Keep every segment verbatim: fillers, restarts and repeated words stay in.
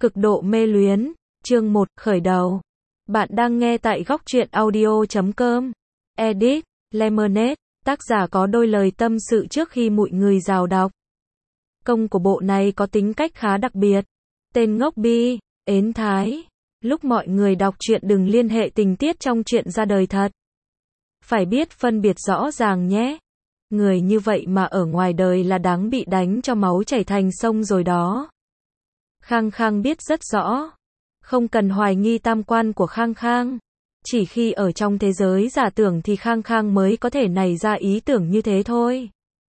Cực độ mê luyến, chương một, khởi đầu. Bạn đang nghe tại góc truyện audio chấm com. Edit, Lemonade, tác giả có đôi lời tâm sự trước khi mọi người rào đọc. Công của bộ này có tính cách khá đặc biệt. Tên ngốc bi, ến thái. Lúc mọi người đọc truyện đừng liên hệ tình tiết trong truyện ra đời thật. Phải biết phân biệt rõ ràng nhé. Người như vậy mà ở ngoài đời là đáng bị đánh cho máu chảy thành sông rồi đó. Khang Khang biết rất rõ. Không cần hoài nghi tam quan của Khang Khang. Chỉ khi ở trong thế giới giả tưởng thì Khang Khang mới có thể nảy ra ý tưởng như thế thôi.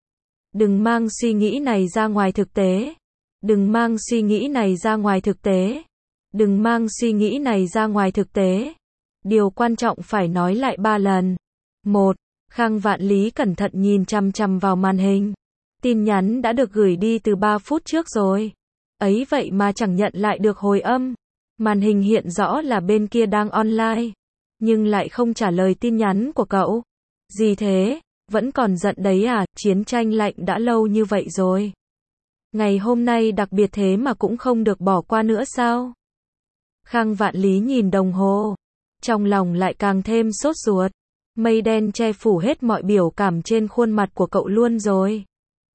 Đừng mang suy nghĩ này ra ngoài thực tế. Đừng mang suy nghĩ này ra ngoài thực tế. Đừng mang suy nghĩ này ra ngoài thực tế. Điều quan trọng phải nói lại ba lần. Một. Khang Vạn Lý cẩn thận nhìn chằm chằm vào màn hình. Tin nhắn đã được gửi đi từ ba phút trước rồi. Ấy vậy mà chẳng nhận lại được hồi âm. Màn hình hiện rõ là bên kia đang online. Nhưng lại không trả lời tin nhắn của cậu. Gì thế? Vẫn còn giận đấy à? Chiến tranh lạnh đã lâu như vậy rồi. Ngày hôm nay đặc biệt thế mà cũng không được bỏ qua nữa sao? Khang Vạn Lý nhìn đồng hồ. Trong lòng lại càng thêm sốt ruột. Mây đen che phủ hết mọi biểu cảm trên khuôn mặt của cậu luôn rồi.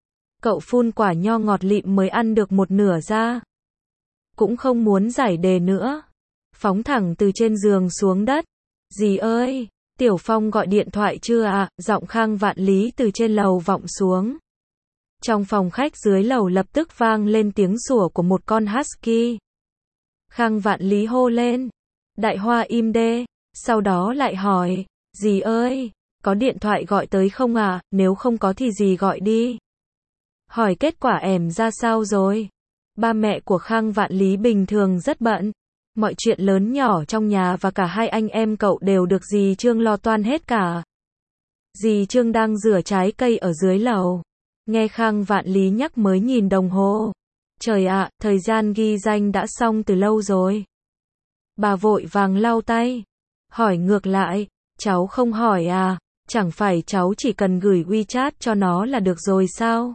Cậu phun quả nho ngọt lịm mới ăn được một nửa ra. Cũng không muốn giải đề nữa. Phóng thẳng từ trên giường xuống đất. Dì ơi, Tiểu Phong gọi điện thoại chưa ạ? À? Giọng Khang Vạn Lý từ trên lầu vọng xuống. Trong phòng khách dưới lầu lập tức vang lên tiếng sủa của một con husky. Khang Vạn Lý hô lên. Đại Hoa im đê. Sau đó lại hỏi. Dì ơi, có điện thoại gọi tới không ạ? À? Nếu không có thì dì gọi đi. Hỏi kết quả em ra sao rồi? Ba mẹ của Khang Vạn Lý bình thường rất bận. Mọi chuyện lớn nhỏ trong nhà và cả hai anh em cậu đều được dì Trương lo toan hết cả. Dì Trương đang rửa trái cây ở dưới lầu. Nghe Khang Vạn Lý nhắc mới nhìn đồng hồ. Trời ạ, thời gian ghi danh đã xong từ lâu rồi. Bà vội vàng lau tay. Hỏi ngược lại, cháu không hỏi à? Chẳng phải cháu chỉ cần gửi WeChat cho nó là được rồi sao?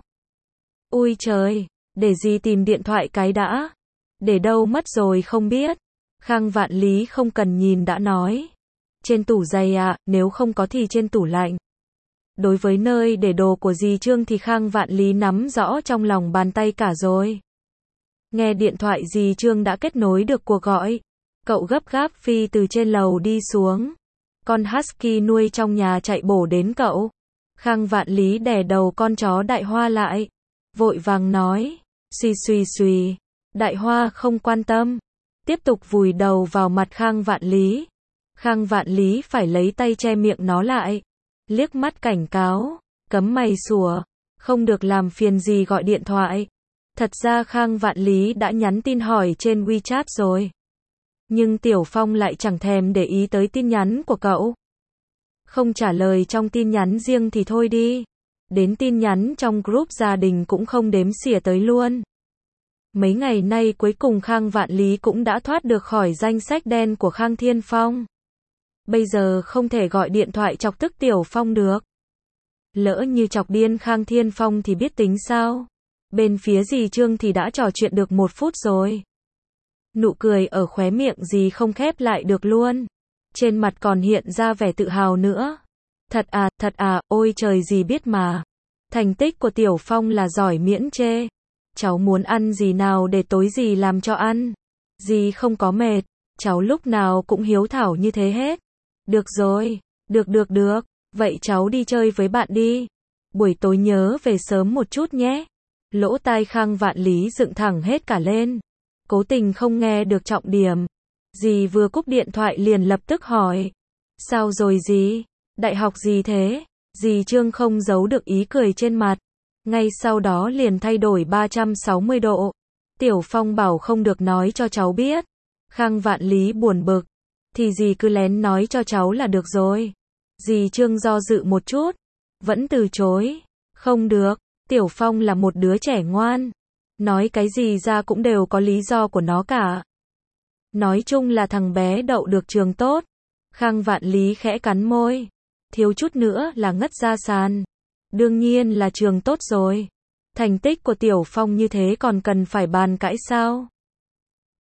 Ui trời, để dì tìm điện thoại cái đã. Để đâu mất rồi không biết. Khang Vạn Lý không cần nhìn đã nói. Trên tủ giày ạ, à, nếu không có thì trên tủ lạnh. Đối với nơi để đồ của dì Trương thì Khang Vạn Lý nắm rõ trong lòng bàn tay cả rồi. Nghe điện thoại dì Trương đã kết nối được cuộc gọi. Cậu gấp gáp phi từ trên lầu đi xuống. Con husky nuôi trong nhà chạy bổ đến cậu. Khang Vạn Lý đè đầu con chó Đại Hoa lại. Vội vàng nói. Suy suy suy. Đại Hoa không quan tâm. Tiếp tục vùi đầu vào mặt Khang Vạn Lý. Khang Vạn Lý phải lấy tay che miệng nó lại. Liếc mắt cảnh cáo. Cấm mày sủa. Không được làm phiền gì gọi điện thoại. Thật ra Khang Vạn Lý đã nhắn tin hỏi trên WeChat rồi. Nhưng Tiểu Phong lại chẳng thèm để ý tới tin nhắn của cậu. Không trả lời trong tin nhắn riêng thì thôi đi. Đến tin nhắn trong group gia đình cũng không đếm xỉa tới luôn. Mấy ngày nay cuối cùng Khang Vạn Lý cũng đã thoát được khỏi danh sách đen của Khang Thiên Phong. Bây giờ không thể gọi điện thoại chọc tức Tiểu Phong được. Lỡ như chọc điên Khang Thiên Phong thì biết tính sao? Bên phía dì Trương thì đã trò chuyện được một phút rồi. Nụ cười ở khóe miệng dì không khép lại được luôn. Trên mặt còn hiện ra vẻ tự hào nữa. Thật à, thật à, ôi trời dì biết mà. Thành tích của Tiểu Phong là giỏi miễn chê. Cháu muốn ăn gì nào để tối dì làm cho ăn. Dì không có mệt. Cháu lúc nào cũng hiếu thảo như thế hết. Được rồi, được được được. Vậy cháu đi chơi với bạn đi. Buổi tối nhớ về sớm một chút nhé. Lỗ tai Khang Vạn Lý dựng thẳng hết cả lên. Cố tình không nghe được trọng điểm. Dì vừa cúp điện thoại liền lập tức hỏi. Sao rồi dì? Đại học gì thế? Dì Trương không giấu được ý cười trên mặt. Ngay sau đó liền thay đổi ba trăm sáu mươi độ. Tiểu Phong bảo không được nói cho cháu biết. Khang Vạn Lý buồn bực. Thì dì cứ lén nói cho cháu là được rồi. Dì Trương do dự một chút. Vẫn từ chối. Không được. Tiểu Phong là một đứa trẻ ngoan. Nói cái gì ra cũng đều có lý do của nó cả. Nói chung là thằng bé đậu được trường tốt. Khang Vạn Lý khẽ cắn môi. Thiếu chút nữa là ngất ra sàn. Đương nhiên là trường tốt rồi. Thành tích của Tiểu Phong như thế còn cần phải bàn cãi sao?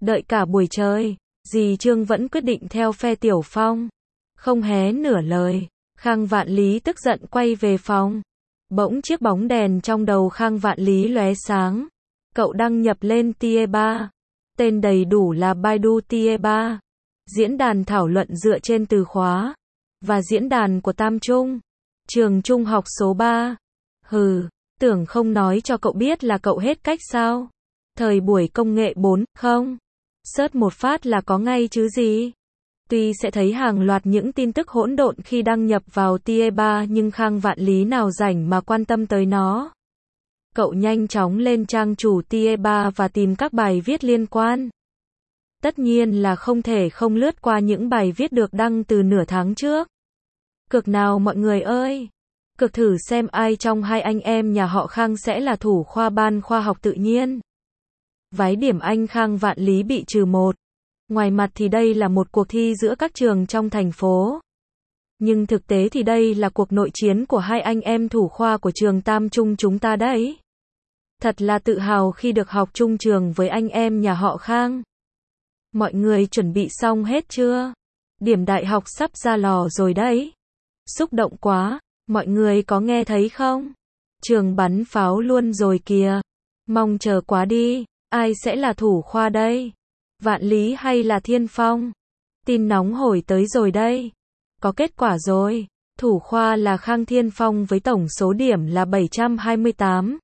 Đợi cả buổi trời, dì Trương vẫn quyết định theo phe Tiểu Phong. Không hé nửa lời, Khang Vạn Lý tức giận quay về phòng. Bỗng chiếc bóng đèn trong đầu Khang Vạn Lý lóe sáng. Cậu đăng nhập lên Tier ba. Tên đầy đủ là Baidu Tier ba. Diễn đàn thảo luận dựa trên từ khóa. Và diễn đàn của Tam Trung. Trường trung học số ba. Hừ, tưởng không nói cho cậu biết là cậu hết cách sao? Thời buổi công nghệ bốn, không? Search một phát là có ngay chứ gì? Tuy sẽ thấy hàng loạt những tin tức hỗn độn khi đăng nhập vào Tier ba nhưng Khang Vạn Lý nào rảnh mà quan tâm tới nó. Cậu nhanh chóng lên trang chủ Tier ba và tìm các bài viết liên quan. Tất nhiên là không thể không lướt qua những bài viết được đăng từ nửa tháng trước. Cược nào mọi người ơi! Cược thử xem ai trong hai anh em nhà họ Khang sẽ là thủ khoa ban khoa học tự nhiên. Vái điểm Anh Khang Vạn Lý bị trừ một. Ngoài mặt thì đây là một cuộc thi giữa các trường trong thành phố. Nhưng thực tế thì đây là cuộc nội chiến của hai anh em thủ khoa của trường Tam Trung chúng ta đấy. Thật là tự hào khi được học chung trường với anh em nhà họ Khang. Mọi người chuẩn bị xong hết chưa? Điểm đại học sắp ra lò rồi đấy. Xúc động quá, mọi người có nghe thấy không? Trường bắn pháo luôn rồi kìa. Mong chờ quá đi, ai sẽ là thủ khoa đây? Vạn Lý hay là Thiên Phong? Tin nóng hổi tới rồi đây. Có kết quả rồi. Thủ khoa là Khang Thiên Phong với tổng số điểm là bảy trăm hai mươi tám.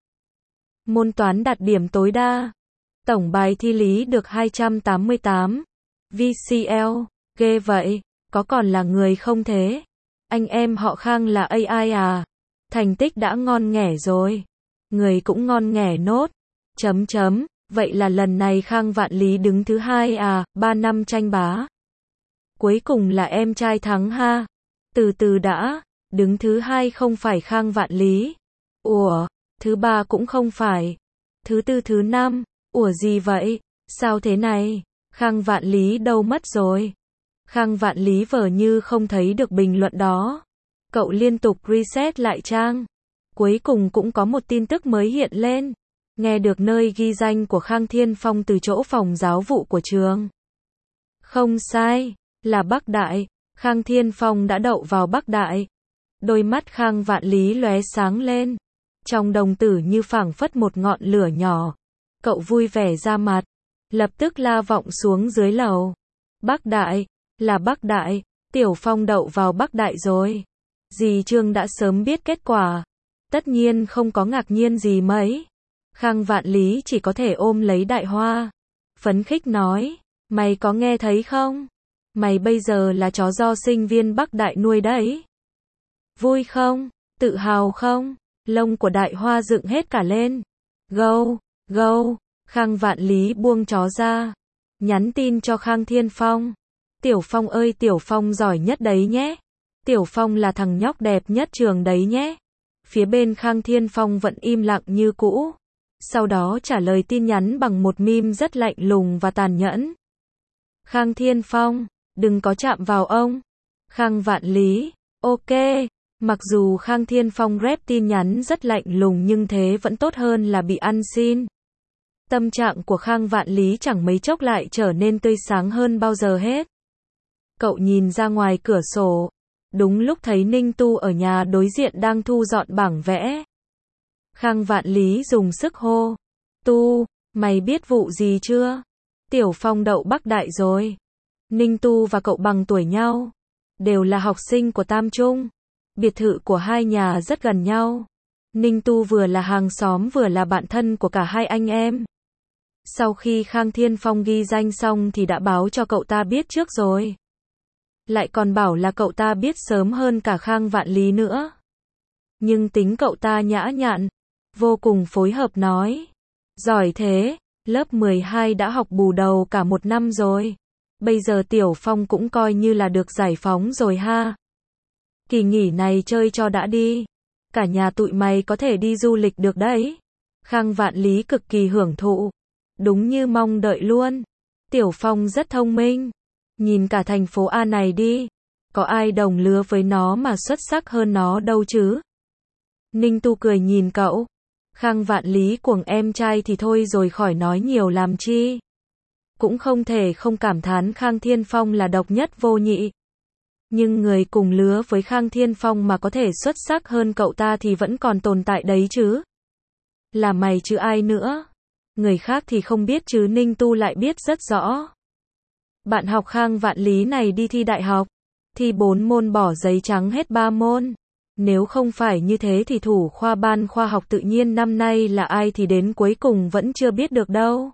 Môn toán đạt điểm tối đa. Tổng bài thi lý được hai trăm tám mươi tám. vê xê lờ, ghê vậy, có còn là người không thế? Anh em họ Khang là a i à? Thành tích đã ngon nghẻ rồi. Người cũng ngon nghẻ nốt. Chấm chấm, vậy là lần này Khang Vạn Lý đứng thứ hai à, ba năm tranh bá. Cuối cùng là em trai thắng ha. Từ từ đã, đứng thứ hai không phải Khang Vạn Lý. Ủa, thứ ba cũng không phải. Thứ tư thứ năm, ủa gì vậy? Sao thế này? Khang Vạn Lý đâu mất rồi? Khang Vạn Lý vờ như không thấy được bình luận đó. Cậu liên tục reset lại trang. Cuối cùng cũng có một tin tức mới hiện lên. Nghe được nơi ghi danh của Khang Thiên Phong từ chỗ phòng giáo vụ của trường. Không sai, là Bắc Đại. Khang Thiên Phong đã đậu vào Bắc Đại. Đôi mắt Khang Vạn Lý lóe sáng lên. Trong đồng tử như phảng phất một ngọn lửa nhỏ. Cậu vui vẻ ra mặt. Lập tức la vọng xuống dưới lầu. Bắc Đại, là Bắc Đại. Tiểu Phong đậu vào Bắc Đại rồi. Dì Trương đã sớm biết kết quả. Tất nhiên không có ngạc nhiên gì mấy. Khang Vạn Lý chỉ có thể ôm lấy Đại Hoa. Phấn khích nói. Mày có nghe thấy không? Mày bây giờ là chó do sinh viên Bắc Đại nuôi đấy. Vui không? Tự hào không? Lông của Đại Hoa dựng hết cả lên. Gâu, gâu. Khang Vạn Lý buông chó ra. Nhắn tin cho Khang Thiên Phong. Tiểu Phong ơi, Tiểu Phong giỏi nhất đấy nhé. Tiểu Phong là thằng nhóc đẹp nhất trường đấy nhé. Phía bên Khang Thiên Phong vẫn im lặng như cũ. Sau đó trả lời tin nhắn bằng một meme rất lạnh lùng và tàn nhẫn. Khang Thiên Phong, đừng có chạm vào ông. Khang Vạn Lý, ok. Mặc dù Khang Thiên Phong rep tin nhắn rất lạnh lùng nhưng thế vẫn tốt hơn là bị ăn xin. Tâm trạng của Khang Vạn Lý chẳng mấy chốc lại trở nên tươi sáng hơn bao giờ hết. Cậu nhìn ra ngoài cửa sổ. Đúng lúc thấy Ninh Tu ở nhà đối diện đang thu dọn bảng vẽ. Khang Vạn Lý dùng sức hô. Tu, mày biết vụ gì chưa? Tiểu Phong đậu Bắc Đại rồi. Ninh Tu và cậu bằng tuổi nhau. Đều là học sinh của Tam Trung. Biệt thự của hai nhà rất gần nhau. Ninh Tu vừa là hàng xóm vừa là bạn thân của cả hai anh em. Sau khi Khang Thiên Phong ghi danh xong thì đã báo cho cậu ta biết trước rồi. Lại còn bảo là cậu ta biết sớm hơn cả Khang Vạn Lý nữa. Nhưng tính cậu ta nhã nhặn, vô cùng phối hợp nói. Giỏi thế, lớp mười hai đã học bù đầu cả một năm rồi. Bây giờ Tiểu Phong cũng coi như là được giải phóng rồi ha. Kỳ nghỉ này chơi cho đã đi. Cả nhà tụi mày có thể đi du lịch được đấy. Khang Vạn Lý cực kỳ hưởng thụ. Đúng như mong đợi luôn. Tiểu Phong rất thông minh. Nhìn cả thành phố A này đi. Có ai đồng lứa với nó mà xuất sắc hơn nó đâu chứ? Ninh Tu cười nhìn cậu. Khang Vạn Lý cuồng em trai thì thôi rồi khỏi nói nhiều làm chi. cũng không thể không cảm thán Khang Thiên Phong là độc nhất vô nhị. Nhưng người cùng lứa với Khang Thiên Phong mà có thể xuất sắc hơn cậu ta thì vẫn còn tồn tại đấy chứ. Là mày chứ ai nữa. Người khác thì không biết chứ Ninh Tu lại biết rất rõ. Bạn học Khang Vạn Lý này đi thi đại học, thi bốn môn bỏ giấy trắng hết ba môn. Nếu không phải như thế thì thủ khoa ban khoa học tự nhiên năm nay là ai thì đến cuối cùng vẫn chưa biết được đâu.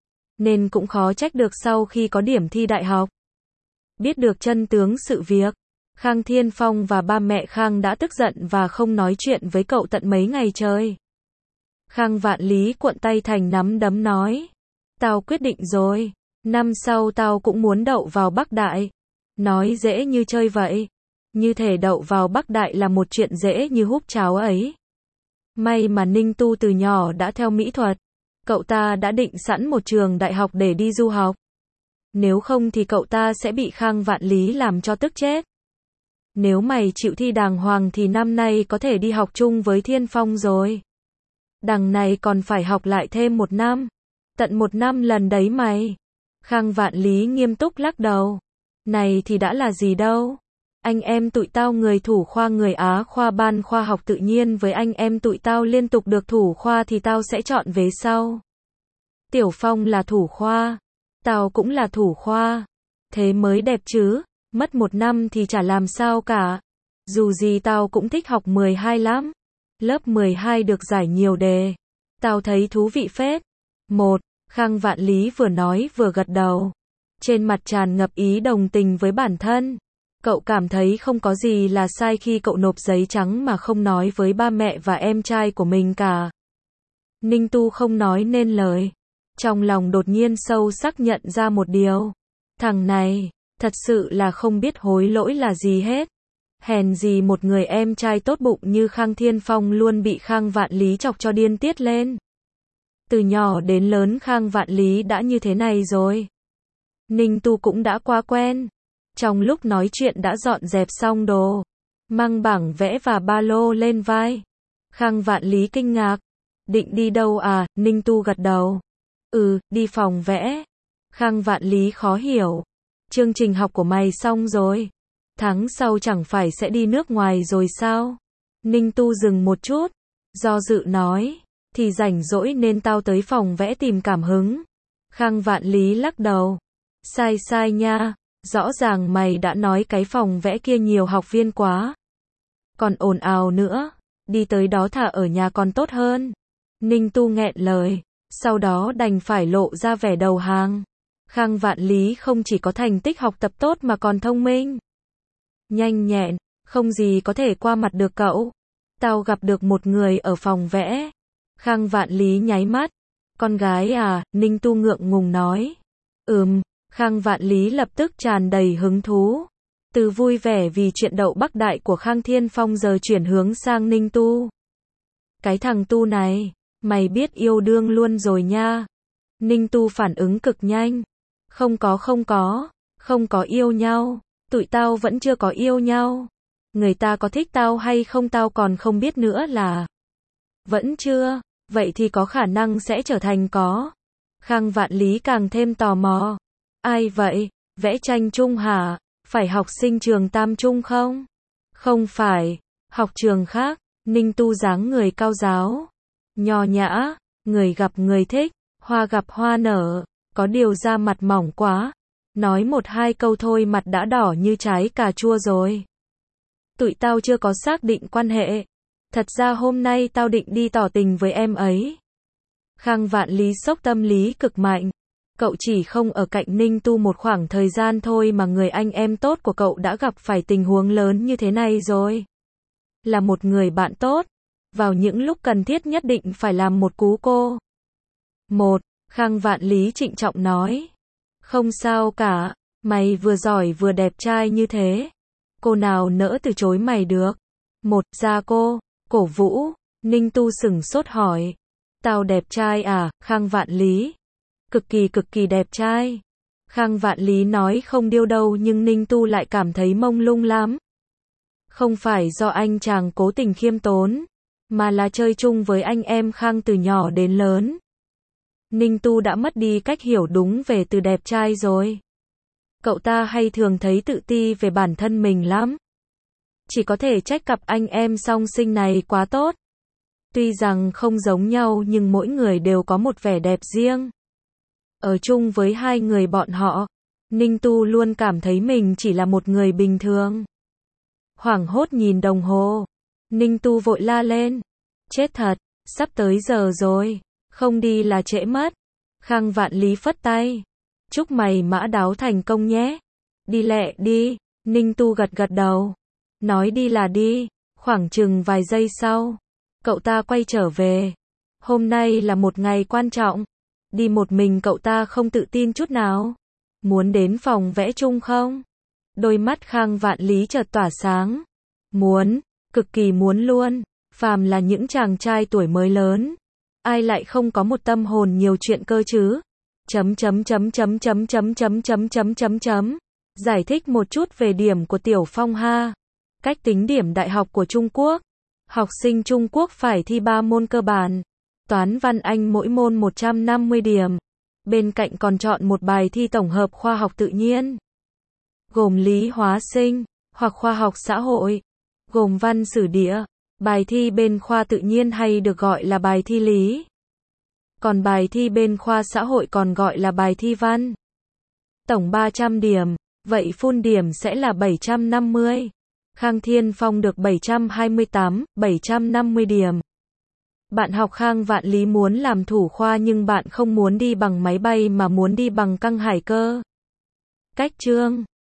Nên cũng khó trách được sau khi có điểm thi đại học. Biết được chân tướng sự việc, Khang Thiên Phong và ba mẹ Khang đã tức giận và không nói chuyện với cậu tận mấy ngày trời. Khang Vạn Lý cuộn tay thành nắm đấm nói. Tao quyết định rồi, năm sau tao cũng muốn đậu vào Bắc Đại. Nói dễ như chơi vậy. Như thể đậu vào Bắc Đại là một chuyện dễ như húp cháo ấy. May mà Ninh Tu từ nhỏ đã theo mỹ thuật. Cậu ta đã định sẵn một trường đại học để đi du học. Nếu không thì cậu ta sẽ bị Khang Vạn Lý làm cho tức chết. Nếu mày chịu thi đàng hoàng thì năm nay có thể đi học chung với Thiên Phong rồi. Đằng này còn phải học lại thêm một năm. Tận một năm lần đấy mày. Khang Vạn Lý nghiêm túc lắc đầu. Này thì đã là gì đâu. Anh em tụi tao người thủ khoa người Á khoa ban khoa học tự nhiên với anh em tụi tao liên tục được thủ khoa thì tao sẽ chọn vế sau. Tiểu Phong là thủ khoa. Tao cũng là thủ khoa. Thế mới đẹp chứ. Mất một năm thì chả làm sao cả. Dù gì tao cũng thích học mười hai lắm. Lớp mười hai được giải nhiều đề. Tao thấy thú vị phết. Một, Khang Vạn Lý vừa nói vừa gật đầu. Trên mặt tràn ngập ý đồng tình với bản thân. Cậu cảm thấy không có gì là sai khi cậu nộp giấy trắng mà không nói với ba mẹ và em trai của mình cả. Ninh Tu không nói nên lời. Trong lòng đột nhiên sâu sắc nhận ra một điều. Thằng này, thật sự là không biết hối lỗi là gì hết. Hèn gì một người em trai tốt bụng như Khang Thiên Phong luôn bị Khang Vạn Lý chọc cho điên tiết lên. Từ nhỏ đến lớn Khang Vạn Lý đã như thế này rồi. Ninh Tu cũng đã quá quen. Trong lúc nói chuyện đã dọn dẹp xong đồ, mang bảng vẽ và ba lô lên vai. Khang Vạn Lý kinh ngạc. Định đi đâu à? Ninh Tu gật đầu. Ừ, đi phòng vẽ. Khang Vạn Lý khó hiểu. Chương trình học của mày xong rồi. Tháng sau chẳng phải sẽ đi nước ngoài rồi sao? Ninh Tu dừng một chút. Do dự nói. Thì rảnh rỗi nên tao tới phòng vẽ tìm cảm hứng. Khang Vạn Lý lắc đầu. Sai sai nha. Rõ ràng mày đã nói cái phòng vẽ kia nhiều học viên quá. Còn ồn ào nữa. Đi tới đó thả ở nhà còn tốt hơn. Ninh Tu nghẹn lời. Sau đó đành phải lộ ra vẻ đầu hàng. Khang Vạn Lý không chỉ có thành tích học tập tốt mà còn thông minh. Nhanh nhẹn, không gì có thể qua mặt được cậu. Tao gặp được một người ở phòng vẽ. Khang Vạn Lý nháy mắt. Con gái à? Ninh Tu ngượng ngùng nói. Ừm. Khang Vạn Lý lập tức tràn đầy hứng thú. Từ vui vẻ vì chuyện đậu Bắc Đại của Khang Thiên Phong giờ chuyển hướng sang Ninh Tu. Cái thằng Tu này, mày biết yêu đương luôn rồi nha. Ninh Tu phản ứng cực nhanh. Không có không có, không có yêu nhau. Tụi tao vẫn chưa có yêu nhau. Người ta có thích tao hay không tao còn không biết nữa là. Vẫn chưa, vậy thì có khả năng sẽ trở thành có. Khang Vạn Lý càng thêm tò mò. Ai vậy? Vẽ tranh chung hả? Phải học sinh trường Tam Trung không? Không phải, học trường khác. Ninh Tu dáng người cao giáo, nho nhã, người gặp người thích, hoa gặp hoa nở, có điều da mặt mỏng quá. Nói một hai câu thôi mặt đã đỏ như trái cà chua rồi. Tụi tao chưa có xác định quan hệ. Thật ra hôm nay tao định đi tỏ tình với em ấy. Khang Vạn Lý sốc tâm lý cực mạnh. Cậu chỉ không ở cạnh Ninh Tu một khoảng thời gian thôi mà người anh em tốt của cậu đã gặp phải tình huống lớn như thế này rồi. Là một người bạn tốt. Vào những lúc cần thiết nhất định phải làm một cú cô. Một, Khang Vạn Lý trịnh trọng nói. Không sao cả, mày vừa giỏi vừa đẹp trai như thế. Cô nào nỡ từ chối mày được. Một, ra cô, cổ vũ. Ninh Tu sửng sốt hỏi. Tao đẹp trai à? Khang Vạn Lý. Cực kỳ cực kỳ đẹp trai. Khang Vạn Lý nói không điêu đâu nhưng Ninh Tu lại cảm thấy mông lung lắm. Không phải do anh chàng cố tình khiêm tốn, mà là chơi chung với anh em Khang từ nhỏ đến lớn. Ninh Tu đã mất đi cách hiểu đúng về từ đẹp trai rồi. Cậu ta hay thường thấy tự ti về bản thân mình lắm. Chỉ có thể trách cặp anh em song sinh này quá tốt. Tuy rằng không giống nhau nhưng mỗi người đều có một vẻ đẹp riêng. Ở chung với hai người bọn họ, Ninh Tu luôn cảm thấy mình chỉ là một người bình thường. Hoảng hốt nhìn đồng hồ, Ninh Tu vội la lên. Chết thật, sắp tới giờ rồi, không đi là trễ mất. Khang Vạn Lý phất tay. Chúc mày mã đáo thành công nhé. Đi lẹ đi, Ninh Tu gật gật đầu. Nói đi là đi, khoảng chừng vài giây sau, cậu ta quay trở về. Hôm nay là một ngày quan trọng. Đi một mình cậu ta không tự tin chút nào. Muốn đến phòng vẽ chung không? Đôi mắt Khang Vạn Lý chợt tỏa sáng. Muốn, cực kỳ muốn luôn. Phàm là những chàng trai tuổi mới lớn, ai lại không có một tâm hồn nhiều chuyện cơ chứ? Chấm chấm chấm chấm chấm chấm chấm chấm chấm chấm chấm. Giải thích một chút về điểm của Tiểu Phong ha. Cách tính điểm đại học của Trung Quốc. Học sinh Trung Quốc phải thi ba môn cơ bản. Toán văn Anh mỗi môn một trăm năm mươi điểm. Bên cạnh còn chọn một bài thi tổng hợp khoa học tự nhiên. Gồm lý hóa sinh, hoặc khoa học xã hội. Gồm văn sử địa. Bài thi bên khoa tự nhiên hay được gọi là bài thi lý. Còn bài thi bên khoa xã hội còn gọi là bài thi văn. Tổng ba trăm điểm, vậy full điểm sẽ là bảy trăm năm mươi. Khang Thiên Phong được bảy trăm hai mươi tám, bảy trăm năm mươi điểm. Bạn học Khang Vạn Lý muốn làm thủ khoa nhưng bạn không muốn đi bằng máy bay mà muốn đi bằng căng hải cơ. Cách chương